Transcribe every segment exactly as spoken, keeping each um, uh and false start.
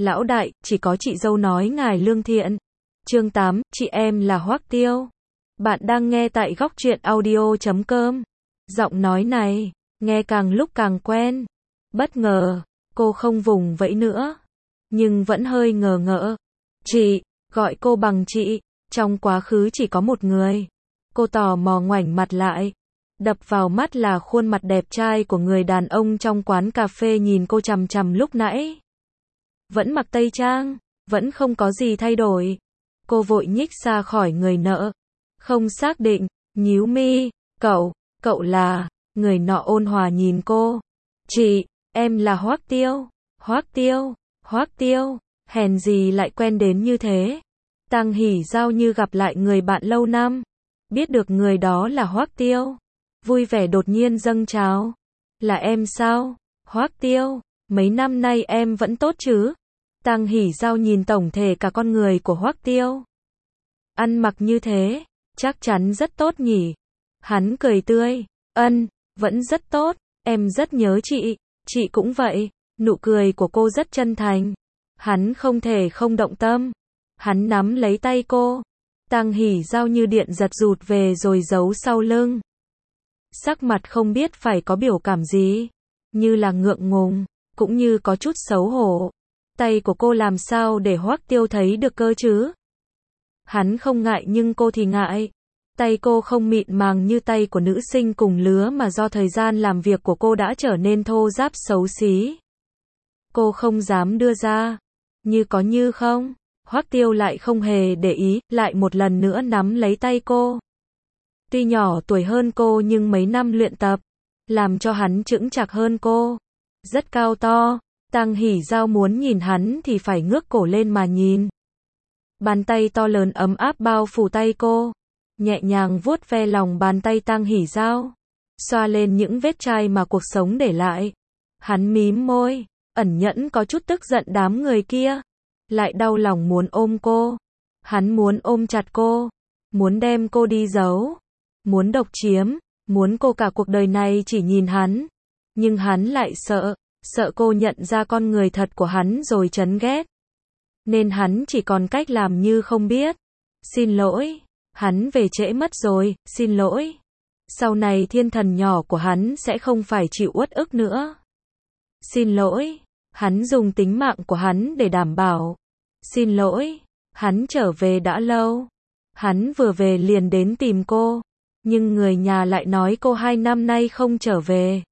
Lão đại, chỉ có chị dâu nói ngài lương thiện. Chương tám, chị em là Hoắc Tiêu. Bạn đang nghe tại góc truyện audio chấm com. Giọng nói này, nghe càng lúc càng quen. Bất ngờ, cô không vùng vẫy nữa, nhưng vẫn hơi ngờ ngỡ. Chị, gọi cô bằng chị, trong quá khứ chỉ có một người. Cô tò mò ngoảnh mặt lại. Đập vào mắt là khuôn mặt đẹp trai của người đàn ông trong quán cà phê nhìn cô chằm chằm lúc nãy. Vẫn mặc tây trang, vẫn không có gì thay đổi. Cô vội nhích xa khỏi người nọ. Không xác định, nhíu mi, cậu, cậu là, người nọ ôn hòa nhìn cô. Chị, em là Hoắc Tiêu, Hoắc Tiêu, Hoắc Tiêu, hèn gì lại quen đến như thế. Tăng Hỉ Giao như gặp lại người bạn lâu năm. Biết được người đó là Hoắc Tiêu. Vui vẻ đột nhiên dâng trào. Là em sao? Hoắc Tiêu, mấy năm nay em vẫn tốt chứ? Tăng Hỉ Giao nhìn tổng thể cả con người của Hoắc Tiêu. Ăn mặc như thế, chắc chắn rất tốt nhỉ? Hắn cười tươi, ân, vẫn rất tốt, em rất nhớ chị, chị cũng vậy. Nụ cười của cô rất chân thành. Hắn không thể không động tâm. Hắn nắm lấy tay cô. Tăng Hỉ Giao như điện giật rụt về rồi giấu sau lưng. Sắc mặt không biết phải có biểu cảm gì, như là ngượng ngùng, cũng như có chút xấu hổ. Tay của cô làm sao để Hoắc Tiêu thấy được cơ chứ? Hắn không ngại nhưng cô thì ngại. Tay cô không mịn màng như tay của nữ sinh cùng lứa mà do thời gian làm việc của cô đã trở nên thô ráp xấu xí. Cô không dám đưa ra. Như có như không. Hoắc Tiêu lại không hề để ý, lại một lần nữa nắm lấy tay cô. Tuy nhỏ tuổi hơn cô nhưng mấy năm luyện tập, làm cho hắn chững chạc hơn cô. Rất cao to. Tăng Hỉ Giao muốn nhìn hắn thì phải ngước cổ lên mà nhìn. Bàn tay to lớn ấm áp bao phủ tay cô. Nhẹ nhàng vuốt ve lòng bàn tay Tăng Hỉ Giao. Xoa lên những vết chai mà cuộc sống để lại. Hắn mím môi, ẩn nhẫn có chút tức giận đám người kia. Lại đau lòng muốn ôm cô. Hắn muốn ôm chặt cô. Muốn đem cô đi giấu. Muốn độc chiếm. Muốn cô cả cuộc đời này chỉ nhìn hắn. Nhưng hắn lại sợ. Sợ cô nhận ra con người thật của hắn rồi chán ghét. Nên hắn chỉ còn cách làm như không biết. Xin lỗi. Hắn về trễ mất rồi, xin lỗi. Sau này thiên thần nhỏ của hắn sẽ không phải chịu uất ức nữa. Xin lỗi. Hắn dùng tính mạng của hắn để đảm bảo. Xin lỗi. Hắn trở về đã lâu. Hắn vừa về liền đến tìm cô. Nhưng người nhà lại nói cô hai năm nay không trở về.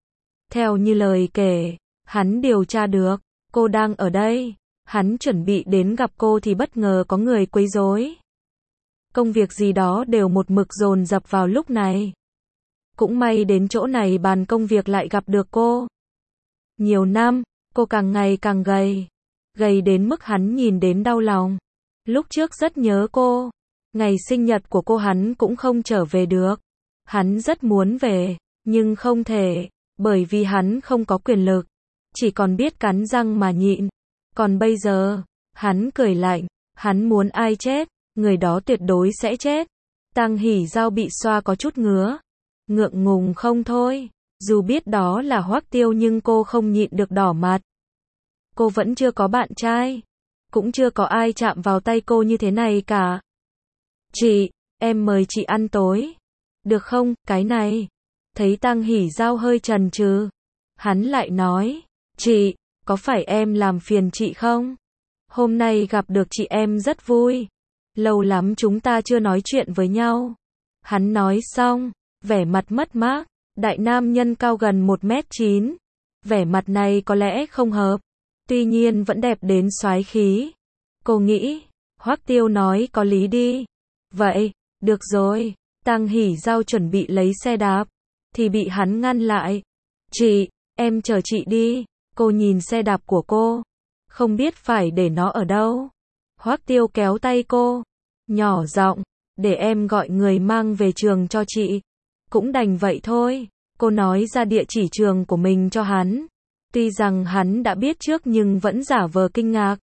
Theo như lời kể, hắn điều tra được, cô đang ở đây. Hắn chuẩn bị đến gặp cô thì bất ngờ có người quấy rối. Công việc gì đó đều một mực dồn dập vào lúc này. Cũng may đến chỗ này bàn công việc lại gặp được cô. Nhiều năm, cô càng ngày càng gầy. Gầy đến mức hắn nhìn đến đau lòng. Lúc trước rất nhớ cô. Ngày sinh nhật của cô hắn cũng không trở về được. Hắn rất muốn về, nhưng không thể. Bởi vì hắn không có quyền lực. Chỉ còn biết cắn răng mà nhịn. Còn bây giờ, hắn cười lạnh. Hắn muốn ai chết, người đó tuyệt đối sẽ chết. Tăng Hỉ Giao bị xoa có chút ngứa. Ngượng ngùng không thôi. Dù biết đó là Hoắc Tiêu nhưng cô không nhịn được đỏ mặt. Cô vẫn chưa có bạn trai. Cũng chưa có ai chạm vào tay cô như thế này cả. Chị, em mời chị ăn tối. Được không, cái này. Thấy Tăng Hỉ Giao hơi chần chừ. Hắn lại nói. Chị, có phải em làm phiền chị không? Hôm nay gặp được chị em rất vui. Lâu lắm chúng ta chưa nói chuyện với nhau. Hắn nói xong, vẻ mặt mất mát. Đại nam nhân cao gần một mét chín. Vẻ mặt này có lẽ không hợp. Tuy nhiên vẫn đẹp đến soái khí. Cô nghĩ, Hoắc Tiêu nói có lý đi. Vậy, được rồi. Tăng Hỉ Giao chuẩn bị lấy xe đạp. Thì bị hắn ngăn lại. Chị, em chờ chị đi. Cô nhìn xe đạp của cô. Không biết phải để nó ở đâu. Hoắc Tiêu kéo tay cô. Nhỏ giọng, để em gọi người mang về trường cho chị. Cũng đành vậy thôi. Cô nói ra địa chỉ trường của mình cho hắn. Tuy rằng hắn đã biết trước nhưng vẫn giả vờ kinh ngạc.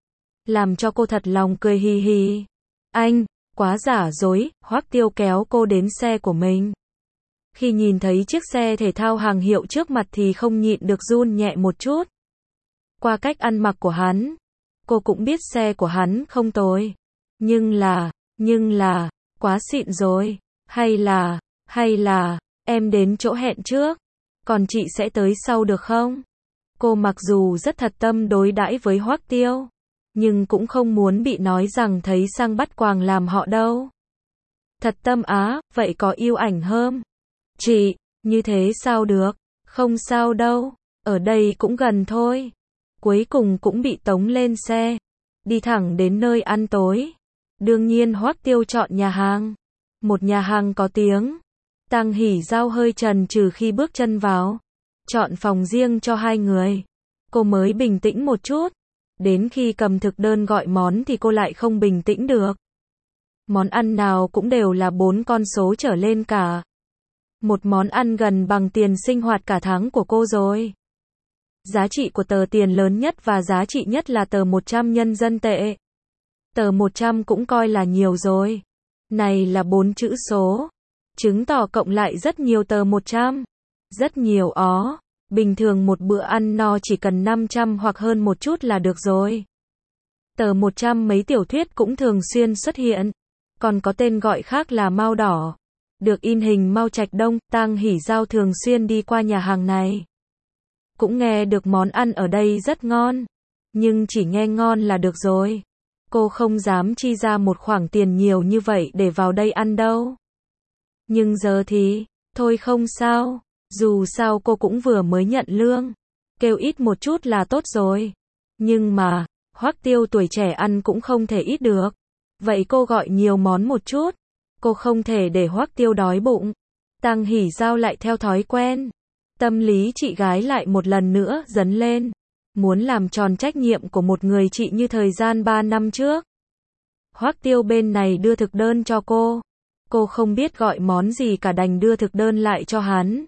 Làm cho cô thật lòng cười hì hì. Anh, quá giả dối. Hoắc Tiêu kéo cô đến xe của mình. Khi nhìn thấy chiếc xe thể thao hàng hiệu trước mặt thì không nhịn được run nhẹ một chút. Qua cách ăn mặc của hắn, Cô cũng biết xe của hắn không tồi. Nhưng là, nhưng là, quá xịn rồi. Hay là, hay là, em đến chỗ hẹn trước. Còn chị sẽ tới sau được không? Cô mặc dù rất thật tâm đối đãi với Hoắc Tiêu, nhưng cũng không muốn bị nói rằng thấy sang bắt quàng làm họ đâu. Thật tâm á, vậy có yêu ảnh hơn. Chị, như thế sao được? Không sao đâu, ở đây cũng gần thôi. Cuối cùng cũng bị tống lên xe, đi thẳng đến nơi ăn tối. Đương nhiên Hoắc Tiêu chọn nhà hàng, một nhà hàng có tiếng. Tăng Hỉ Giao hơi chần chừ khi bước chân vào, chọn phòng riêng cho hai người. Cô mới bình tĩnh một chút, đến khi cầm thực đơn gọi món thì cô lại không bình tĩnh được. Món ăn nào cũng đều là bốn con số trở lên cả. Một món ăn gần bằng tiền sinh hoạt cả tháng của cô rồi. Giá trị của tờ tiền lớn nhất và giá trị nhất là tờ một trăm nhân dân tệ. Tờ một trăm cũng coi là nhiều rồi. Này là bốn chữ số, chứng tỏ cộng lại rất nhiều tờ một trăm. Rất nhiều ó. Bình thường một bữa ăn no chỉ cần năm trăm hoặc hơn một chút là được rồi. Tờ một trăm mấy tiểu thuyết cũng thường xuyên xuất hiện, còn có tên gọi khác là Mao Đỏ. Được in hình Mao Trạch Đông, Tăng Hỉ Giao thường xuyên đi qua nhà hàng này. Cũng nghe được món ăn ở đây rất ngon, nhưng chỉ nghe ngon là được rồi. Cô không dám chi ra một khoản tiền nhiều như vậy để vào đây ăn đâu. Nhưng giờ thì, thôi không sao, dù sao cô cũng vừa mới nhận lương, kêu ít một chút là tốt rồi. Nhưng mà, Hoắc Tiêu tuổi trẻ ăn cũng không thể ít được. Vậy cô gọi nhiều món một chút, cô không thể để Hoắc Tiêu đói bụng. Tăng Hỉ Giao lại theo thói quen. Tâm lý chị gái lại một lần nữa dấn lên. Muốn làm tròn trách nhiệm của một người chị như thời gian ba năm trước. Hoắc Tiêu bên này đưa thực đơn cho cô. Cô không biết gọi món gì cả đành đưa thực đơn lại cho hắn.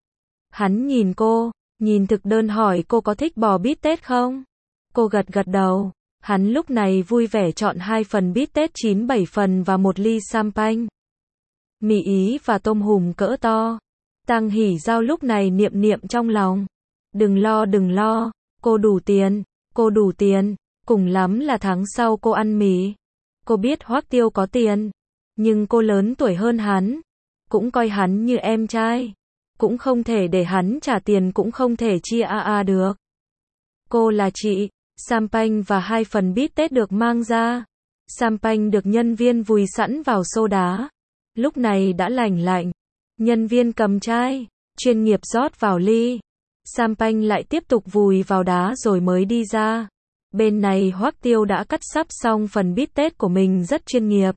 Hắn nhìn cô, nhìn thực đơn hỏi cô có thích bò bít tết không? Cô gật gật đầu. Hắn lúc này vui vẻ chọn hai phần bít tết chín bảy phần và một ly champagne. Mì Ý và tôm hùm cỡ to. Tăng Hỉ Giao lúc này niệm niệm trong lòng. Đừng lo đừng lo, cô đủ tiền, cô đủ tiền, cùng lắm là tháng sau cô ăn mì. Cô biết Hoắc Tiêu có tiền, nhưng cô lớn tuổi hơn hắn, cũng coi hắn như em trai, cũng không thể để hắn trả tiền cũng không thể chia a a được. Cô là chị, champagne và hai phần bít tết được mang ra. Champagne được nhân viên vùi sẵn vào xô đá, lúc này đã lạnh lạnh. Nhân viên cầm chai, chuyên nghiệp rót vào ly. Champagne lại tiếp tục vùi vào đá rồi mới đi ra. Bên này Hoắc Tiêu đã cắt sắp xong phần bít tết của mình rất chuyên nghiệp.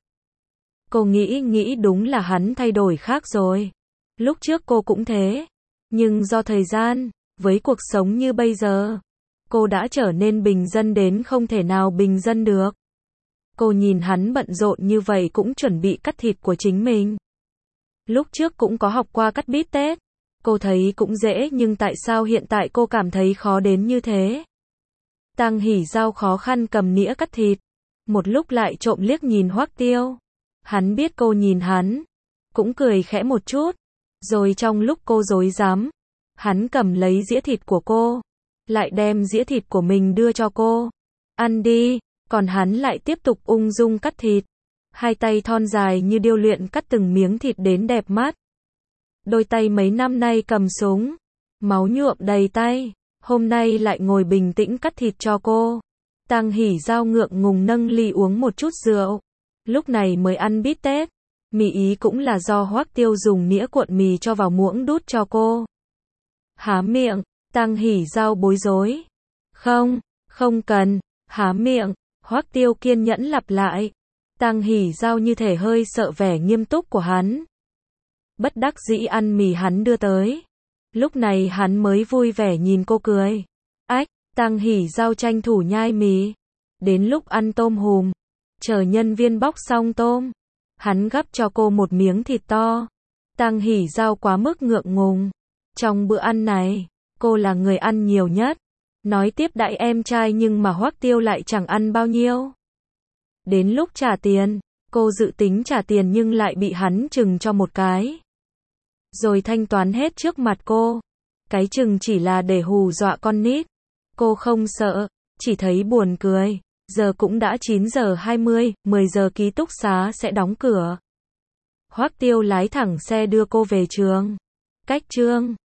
Cô nghĩ nghĩ đúng là hắn thay đổi khác rồi. Lúc trước cô cũng thế. Nhưng do thời gian, với cuộc sống như bây giờ, cô đã trở nên bình dân đến không thể nào bình dân được. Cô nhìn hắn bận rộn như vậy cũng chuẩn bị cắt thịt của chính mình. Lúc trước cũng có học qua cắt bít tết. Cô thấy cũng dễ nhưng tại sao hiện tại cô cảm thấy khó đến như thế? Tăng Hỉ Giao khó khăn cầm nĩa cắt thịt. Một lúc lại trộm liếc nhìn Hoắc Tiêu. Hắn biết cô nhìn hắn, cũng cười khẽ một chút. Rồi trong lúc cô rối rắm, hắn cầm lấy dĩa thịt của cô, lại đem dĩa thịt của mình đưa cho cô. Ăn đi, còn hắn lại tiếp tục ung dung cắt thịt. Hai tay thon dài như điêu luyện cắt từng miếng thịt đến đẹp mắt. Đôi tay mấy năm nay cầm súng, máu nhuộm đầy tay, hôm nay lại ngồi bình tĩnh cắt thịt cho cô. Tăng Hỉ Giao ngượng ngùng nâng ly uống một chút rượu. Lúc này mới ăn bít tết. Mì Ý cũng là do Hoắc Tiêu dùng nĩa cuộn mì cho vào muỗng đút cho cô. Há miệng, Tăng Hỉ Giao bối rối. Không, không cần, há miệng, Hoắc Tiêu kiên nhẫn lặp lại. Tăng Hỉ Giao như thể hơi sợ vẻ nghiêm túc của hắn. Bất đắc dĩ ăn mì hắn đưa tới. Lúc này hắn mới vui vẻ nhìn cô cười. Ách, Tăng Hỉ Giao tranh thủ nhai mì. Đến lúc ăn tôm hùm, chờ nhân viên bóc xong tôm, hắn gắp cho cô một miếng thịt to. Tăng Hỉ Giao quá mức ngượng ngùng. Trong bữa ăn này, cô là người ăn nhiều nhất. Nói tiếp đãi em trai nhưng mà Hoắc Tiêu lại chẳng ăn bao nhiêu. Đến lúc trả tiền, cô dự tính trả tiền nhưng lại bị hắn chừng cho một cái. Rồi thanh toán hết trước mặt cô. Cái chừng chỉ là để hù dọa con nít. Cô không sợ, chỉ thấy buồn cười. Giờ cũng đã chín giờ hai mươi, mười giờ ký túc xá sẽ đóng cửa. Hoắc Tiêu lái thẳng xe đưa cô về trường. Cách Trương